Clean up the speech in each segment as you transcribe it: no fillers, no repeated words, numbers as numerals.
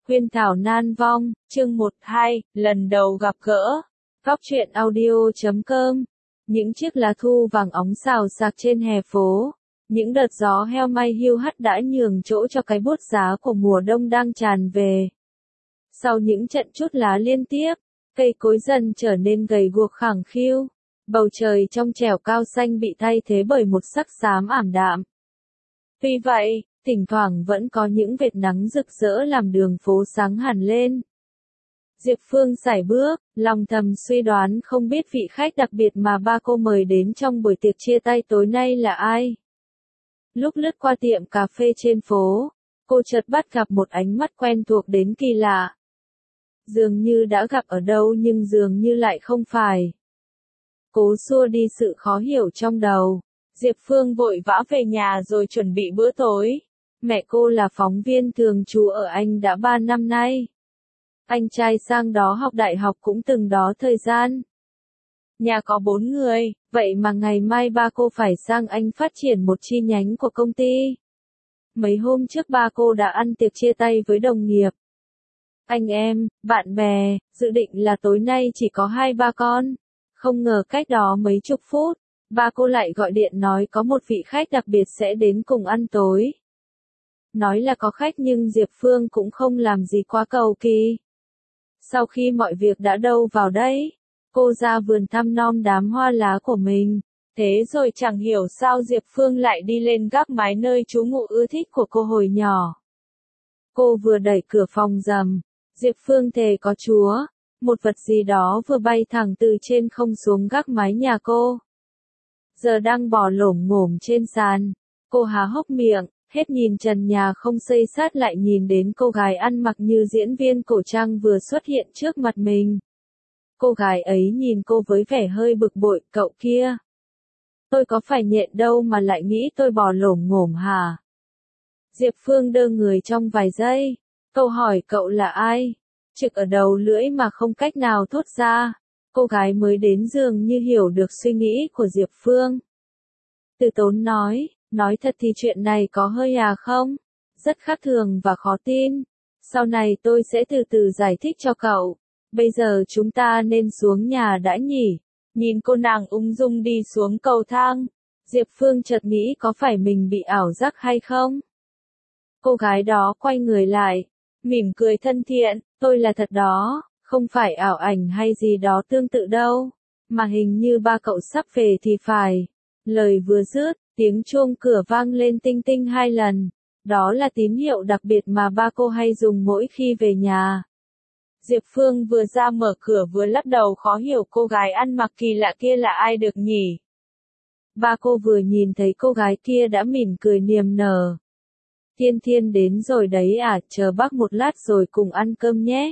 Huyên thảo nan vong, chương 1-2, lần đầu gặp gỡ. Góc truyện audio.com. Những chiếc lá thu vàng óng xào xạc trên hè phố. Những đợt gió heo may hiu hắt đã nhường chỗ cho cái buốt giá của mùa đông đang tràn về. Sau những trận trút lá liên tiếp, cây cối dần trở nên gầy guộc khẳng khiu. Bầu trời trong trẻo cao xanh bị thay thế bởi một sắc xám ảm đạm. Tuy vậy, thỉnh thoảng vẫn có những vệt nắng rực rỡ làm đường phố sáng hẳn lên. Diệp Phương sải bước, lòng thầm suy đoán không biết vị khách đặc biệt mà ba cô mời đến trong buổi tiệc chia tay tối nay là ai. Lúc lướt qua tiệm cà phê trên phố, cô chợt bắt gặp một ánh mắt quen thuộc đến kỳ lạ. Dường như đã gặp ở đâu nhưng dường như lại không phải. Cố xua đi sự khó hiểu trong đầu, Diệp Phương vội vã về nhà rồi chuẩn bị bữa tối. Mẹ cô là phóng viên thường trú ở Anh đã 3 năm nay. Anh trai sang đó học đại học cũng từng đó thời gian. Nhà có 4 người, vậy mà ngày mai ba cô phải sang Anh phát triển một chi nhánh của công ty. Mấy hôm trước ba cô đã ăn tiệc chia tay với đồng nghiệp. Anh em, bạn bè, dự định là tối nay chỉ có 2-3 con. Không ngờ cách đó mấy chục phút, ba cô lại gọi điện nói có một vị khách đặc biệt sẽ đến cùng ăn tối. Nói là có khách nhưng Diệp Phương cũng không làm gì quá cầu kỳ. Sau khi mọi việc đã đâu vào đấy, cô ra vườn thăm nom đám hoa lá của mình. Thế rồi chẳng hiểu sao Diệp Phương lại đi lên gác mái nơi trú ngụ ưa thích của cô hồi nhỏ. Cô vừa đẩy cửa phòng rầm, Diệp Phương thề có Chúa, một vật gì đó vừa bay thẳng từ trên không xuống gác mái nhà cô. Giờ đang bò lổm ngổm trên sàn, cô há hốc miệng, hết nhìn trần nhà không xây sát lại nhìn đến cô gái ăn mặc như diễn viên cổ trang vừa xuất hiện trước mặt mình. Cô gái ấy nhìn cô với vẻ hơi bực bội, cậu kia. Tôi có phải nhện đâu mà lại nghĩ tôi bò lổm ngổm hả? Diệp Phương đơ người trong vài giây, câu hỏi cậu là ai? Trực ở đầu lưỡi mà không cách nào thốt ra. Cô gái mới đến dường như hiểu được suy nghĩ của Diệp Phương. Từ tốn nói thật thì chuyện này có hơi không? Rất khác thường và khó tin. Sau này tôi sẽ từ từ giải thích cho cậu. Bây giờ chúng ta nên xuống nhà đã nhỉ? Nhìn cô nàng ung dung đi xuống cầu thang, Diệp Phương chợt nghĩ có phải mình bị ảo giác hay không? Cô gái đó quay người lại, mỉm cười thân thiện, tôi là thật đó, không phải ảo ảnh hay gì đó tương tự đâu, mà hình như ba cậu sắp về thì phải. Lời vừa dứt, tiếng chuông cửa vang lên tinh tinh 2 lần, đó là tín hiệu đặc biệt mà ba cô hay dùng mỗi khi về nhà. Diệp Phương vừa ra mở cửa vừa lắc đầu khó hiểu cô gái ăn mặc kỳ lạ kia là ai được nhỉ? Ba cô vừa nhìn thấy cô gái kia đã mỉm cười niềm nở. Thiên Thiên đến rồi đấy à, chờ bác một lát rồi cùng ăn cơm nhé.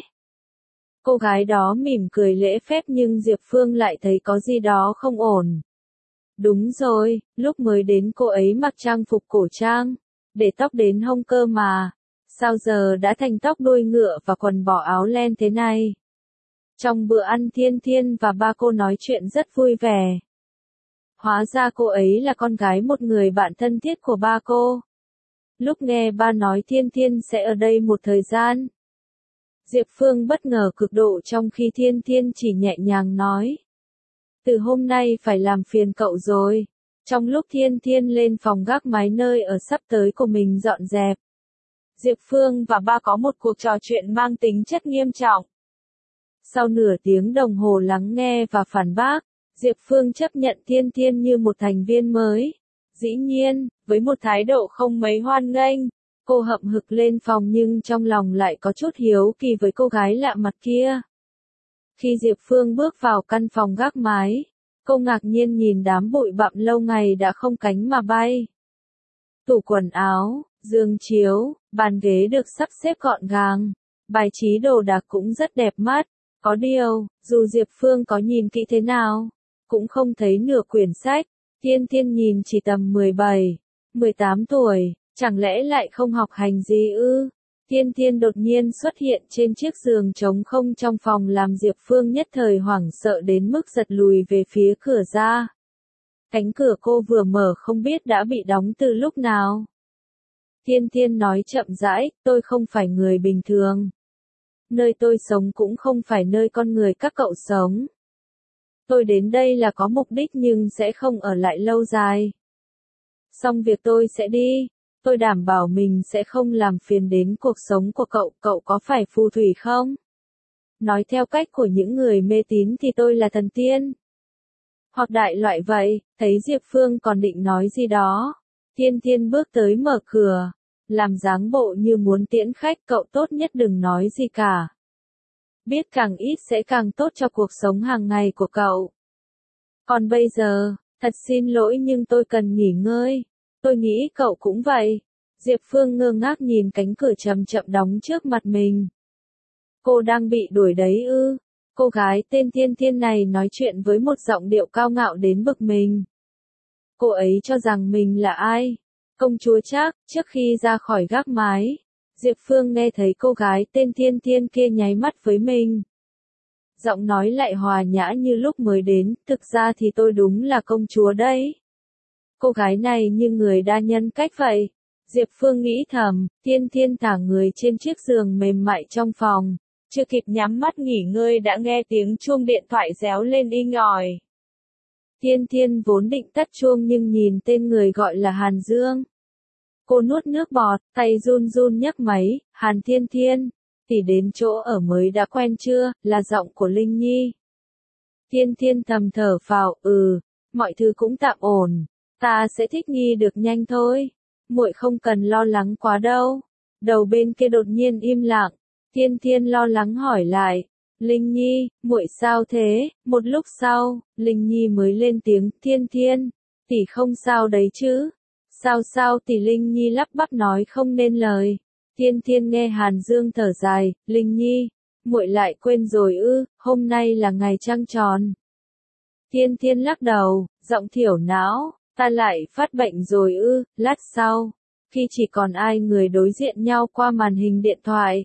Cô gái đó mỉm cười lễ phép nhưng Diệp Phương lại thấy có gì đó không ổn. Đúng rồi, lúc mới đến cô ấy mặc trang phục cổ trang, để tóc đến hông cơ mà. Sao giờ đã thành tóc đuôi ngựa và quần bò áo len thế này? Trong bữa ăn Thiên Thiên và ba cô nói chuyện rất vui vẻ. Hóa ra cô ấy là con gái một người bạn thân thiết của ba cô. Lúc nghe ba nói Thiên Thiên sẽ ở đây một thời gian, Diệp Phương bất ngờ cực độ trong khi Thiên Thiên chỉ nhẹ nhàng nói. Từ hôm nay phải làm phiền cậu rồi. Trong lúc Thiên Thiên lên phòng gác mái nơi ở sắp tới của mình dọn dẹp, Diệp Phương và ba có một cuộc trò chuyện mang tính chất nghiêm trọng. Sau nửa tiếng đồng hồ lắng nghe và phản bác, Diệp Phương chấp nhận Thiên Thiên như một thành viên mới. Dĩ nhiên, với một thái độ không mấy hoan nghênh, cô hậm hực lên phòng nhưng trong lòng lại có chút hiếu kỳ với cô gái lạ mặt kia. Khi Diệp Phương bước vào căn phòng gác mái, cô ngạc nhiên nhìn đám bụi bặm lâu ngày đã không cánh mà bay. Tủ quần áo, giường chiếu, bàn ghế được sắp xếp gọn gàng, bài trí đồ đạc cũng rất đẹp mắt. Có điều, dù Diệp Phương có nhìn kỹ thế nào, cũng không thấy nửa quyển sách. Thiên Thiên nhìn chỉ tầm 17, 18 tuổi, chẳng lẽ lại không học hành gì ư? Thiên Thiên đột nhiên xuất hiện trên chiếc giường trống không trong phòng làm Diệp Phương nhất thời hoảng sợ đến mức giật lùi về phía cửa ra. Cánh cửa cô vừa mở không biết đã bị đóng từ lúc nào. Thiên Thiên nói chậm rãi, tôi không phải người bình thường. Nơi tôi sống cũng không phải nơi con người các cậu sống. Tôi đến đây là có mục đích nhưng sẽ không ở lại lâu dài. Xong việc tôi sẽ đi. Tôi đảm bảo mình sẽ không làm phiền đến cuộc sống của cậu. Cậu có phải phù thủy không? Nói theo cách của những người mê tín thì tôi là thần tiên. Hoặc đại loại vậy. Thấy Diệp Phương còn định nói gì đó. Thiên Thiên bước tới mở cửa. Làm dáng bộ như muốn tiễn khách. Cậu tốt nhất đừng nói gì cả. Biết càng ít sẽ càng tốt cho cuộc sống hàng ngày của cậu. Còn bây giờ, thật xin lỗi nhưng tôi cần nghỉ ngơi. Tôi nghĩ cậu cũng vậy. Diệp Phương ngơ ngác nhìn cánh cửa chậm chậm đóng trước mặt mình. Cô đang bị đuổi đấy ư? Cô gái tên Thiên Thiên này nói chuyện với một giọng điệu cao ngạo đến bực mình. Cô ấy cho rằng mình là ai? Công chúa chắc. Trước khi ra khỏi gác mái, Diệp Phương nghe thấy cô gái tên Thiên Thiên kia nháy mắt với mình. Giọng nói lại hòa nhã như lúc mới đến, thực ra thì tôi đúng là công chúa đấy. Cô gái này như người đa nhân cách vậy. Diệp Phương nghĩ thầm, Thiên Thiên thả người trên chiếc giường mềm mại trong phòng. Chưa kịp nhắm mắt nghỉ ngơi đã nghe tiếng chuông điện thoại réo lên inh ỏi. Thiên Thiên vốn định tắt chuông nhưng nhìn tên người gọi là Hàn Dương. Cô nuốt nước bọt, tay run run nhấc máy, Hàn Thiên Thiên, tỷ đến chỗ ở mới đã quen chưa, là giọng của Linh Nhi. Thiên Thiên thầm thở phào, mọi thứ cũng tạm ổn, ta sẽ thích nghi được nhanh thôi, muội không cần lo lắng quá đâu. Đầu bên kia đột nhiên im lặng, Thiên Thiên lo lắng hỏi lại, Linh Nhi, muội sao thế? Một lúc sau, Linh Nhi mới lên tiếng, Thiên Thiên, tỷ không sao đấy chứ? Sao tỷ Linh Nhi lắp bắp nói không nên lời. Thiên Thiên nghe Hàn Dương thở dài, Linh Nhi, muội lại quên rồi ư, hôm nay là ngày trăng tròn. Thiên Thiên lắc đầu, giọng thiểu não, ta lại phát bệnh rồi ư, lát sau, khi chỉ còn ai người đối diện nhau qua màn hình điện thoại.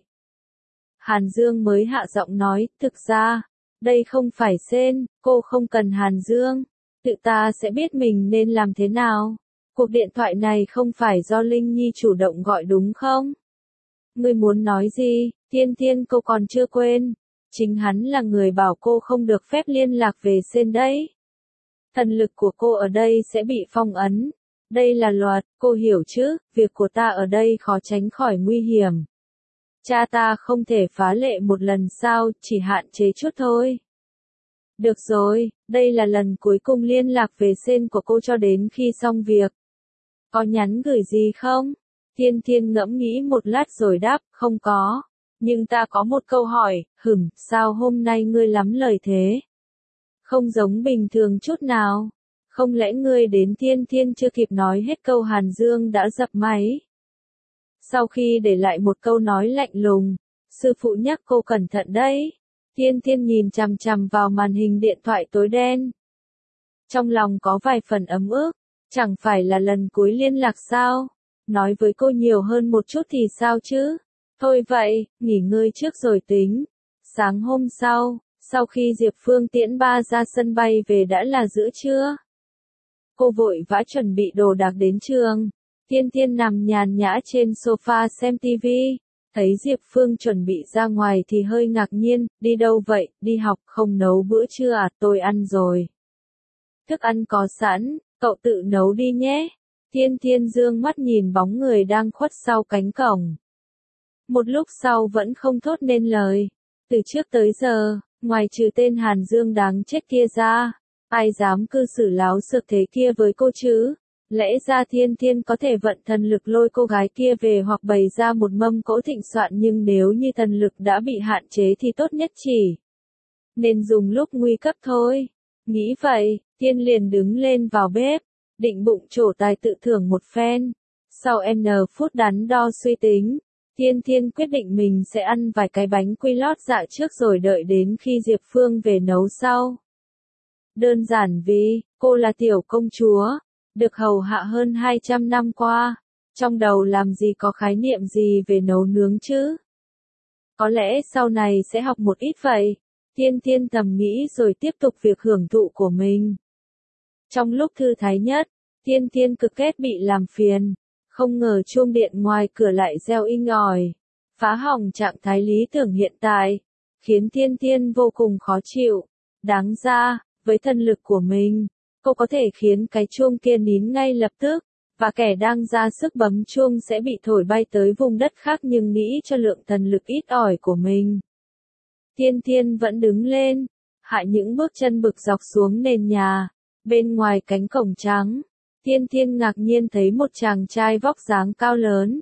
Hàn Dương mới hạ giọng nói, thực ra, đây không phải Sên, cô không cần Hàn Dương, tự ta sẽ biết mình nên làm thế nào. Cuộc điện thoại này không phải do Linh Nhi chủ động gọi đúng không? Ngươi muốn nói gì? Thiên Thiên cô còn chưa quên. Chính hắn là người bảo cô không được phép liên lạc về Sên đấy. Thần lực của cô ở đây sẽ bị phong ấn. Đây là luật, cô hiểu chứ, việc của ta ở đây khó tránh khỏi nguy hiểm. Cha ta không thể phá lệ một lần sao, chỉ hạn chế chút thôi. Được rồi, đây là lần cuối cùng liên lạc về Sên của cô cho đến khi xong việc. Có nhắn gửi gì không? Thiên Thiên ngẫm nghĩ một lát rồi đáp, không có. Nhưng ta có một câu hỏi, sao hôm nay ngươi lắm lời thế? Không giống bình thường chút nào. Không lẽ ngươi đến Thiên Thiên chưa kịp nói hết câu Hàn Dương đã dập máy? Sau khi để lại một câu nói lạnh lùng, sư phụ nhắc cô cẩn thận đấy. Thiên Thiên nhìn chằm chằm vào màn hình điện thoại tối đen. Trong lòng có vài phần ấm ức, chẳng phải là lần cuối liên lạc sao? Nói với cô nhiều hơn một chút thì sao chứ? Thôi vậy, nghỉ ngơi trước rồi tính. Sáng hôm sau khi Diệp Phương tiễn ba ra sân bay về đã là giữa trưa. Cô vội vã chuẩn bị đồ đạc đến trường. Thiên Thiên nằm nhàn nhã trên sofa xem TV. Thấy Diệp Phương chuẩn bị ra ngoài thì hơi ngạc nhiên, đi đâu vậy, đi học không nấu bữa trưa à, tôi ăn rồi. Thức ăn có sẵn, cậu tự nấu đi nhé. Thiên Thiên dương mắt nhìn bóng người đang khuất sau cánh cổng. Một lúc sau vẫn không thốt nên lời. Từ trước tới giờ, ngoài trừ tên Hàn Dương đáng chết kia ra, ai dám cư xử láo xược thế kia với cô chứ? Lẽ ra Thiên Thiên có thể vận thần lực lôi cô gái kia về hoặc bày ra một mâm cỗ thịnh soạn, nhưng nếu như thần lực đã bị hạn chế thì tốt nhất chỉ nên dùng lúc nguy cấp thôi. Nghĩ vậy, Thiên liền đứng lên vào bếp, định bụng trổ tài tự thưởng một phen. Sau N phút đắn đo suy tính, Thiên Thiên quyết định mình sẽ ăn vài cái bánh quy lót dạ trước rồi đợi đến khi Diệp Phương về nấu sau. Đơn giản vì, cô là tiểu công chúa, được hầu hạ hơn 200 năm qua, trong đầu làm gì có khái niệm gì về nấu nướng chứ. Có lẽ sau này sẽ học một ít vậy. Thiên Thiên thầm nghĩ rồi tiếp tục việc hưởng thụ của mình. Trong lúc thư thái nhất, Thiên Thiên cực ghét bị làm phiền. Không ngờ chuông điện ngoài cửa lại reo inh ỏi. phá hỏng trạng thái lý tưởng hiện tại, khiến Thiên Thiên vô cùng khó chịu. Đáng ra, với thân lực của mình, cô có thể khiến cái chuông kia nín ngay lập tức, và kẻ đang ra sức bấm chuông sẽ bị thổi bay tới vùng đất khác, nhưng nghĩ cho lượng thần lực ít ỏi của mình. Thiên Thiên vẫn đứng lên, hạ những bước chân bực dọc xuống nền nhà, bên ngoài cánh cổng trắng. Thiên Thiên ngạc nhiên thấy một chàng trai vóc dáng cao lớn.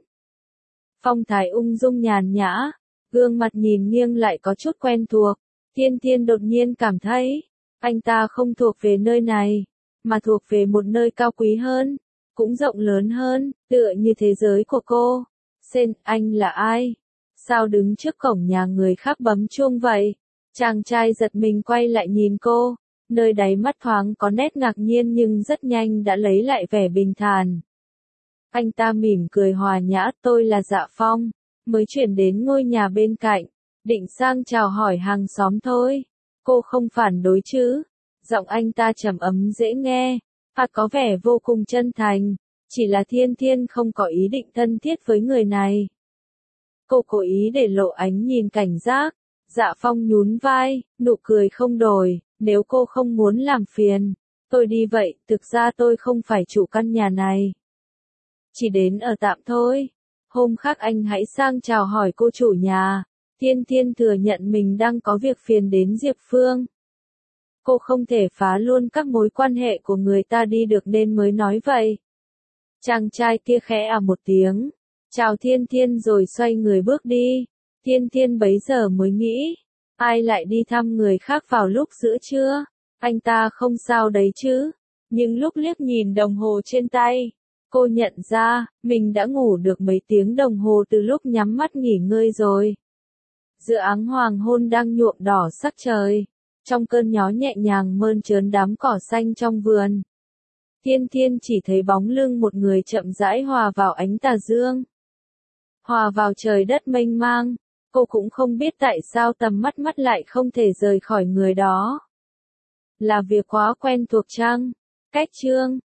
Phong thái ung dung nhàn nhã, gương mặt nhìn nghiêng lại có chút quen thuộc. Thiên Thiên đột nhiên cảm thấy, anh ta không thuộc về nơi này, mà thuộc về một nơi cao quý hơn, cũng rộng lớn hơn, tựa như thế giới của cô. Sen, anh là ai? Sao đứng trước cổng nhà người khác bấm chuông vậy? Chàng trai giật mình quay lại nhìn cô, nơi đáy mắt thoáng có nét ngạc nhiên nhưng rất nhanh đã lấy lại vẻ bình thản. Anh ta mỉm cười hòa nhã, tôi là Dạ Phong, mới chuyển đến ngôi nhà bên cạnh, định sang chào hỏi hàng xóm thôi. Cô không phản đối chứ? Giọng anh ta trầm ấm dễ nghe, và có vẻ vô cùng chân thành, chỉ là Thiên Thiên không có ý định thân thiết với người này. Cô cố ý để lộ ánh nhìn cảnh giác. Dạ Phong nhún vai, nụ cười không đổi, nếu cô không muốn làm phiền, tôi đi vậy, thực ra tôi không phải chủ căn nhà này. Chỉ đến ở tạm thôi, hôm khác anh hãy sang chào hỏi cô chủ nhà. Thiên Thiên thừa nhận mình đang có việc phiền đến Diệp Phương. Cô không thể phá luôn các mối quan hệ của người ta đi được nên mới nói vậy. Chàng trai kia khẽ một tiếng, chào Thiên Thiên rồi xoay người bước đi. Thiên Thiên bấy giờ mới nghĩ, ai lại đi thăm người khác vào lúc giữa trưa, anh ta không sao đấy chứ. Nhưng lúc liếc nhìn đồng hồ trên tay, cô nhận ra, mình đã ngủ được mấy tiếng đồng hồ từ lúc nhắm mắt nghỉ ngơi rồi. Giữa áng hoàng hôn đang nhuộm đỏ sắc trời, trong cơn gió nhẹ nhàng mơn trớn đám cỏ xanh trong vườn. Thiên Thiên chỉ thấy bóng lưng một người chậm rãi hòa vào ánh tà dương, hòa vào trời đất mênh mang. Cô cũng không biết tại sao tầm mắt lại không thể rời khỏi người đó. Là việc quá quen thuộc chăng? Cách chương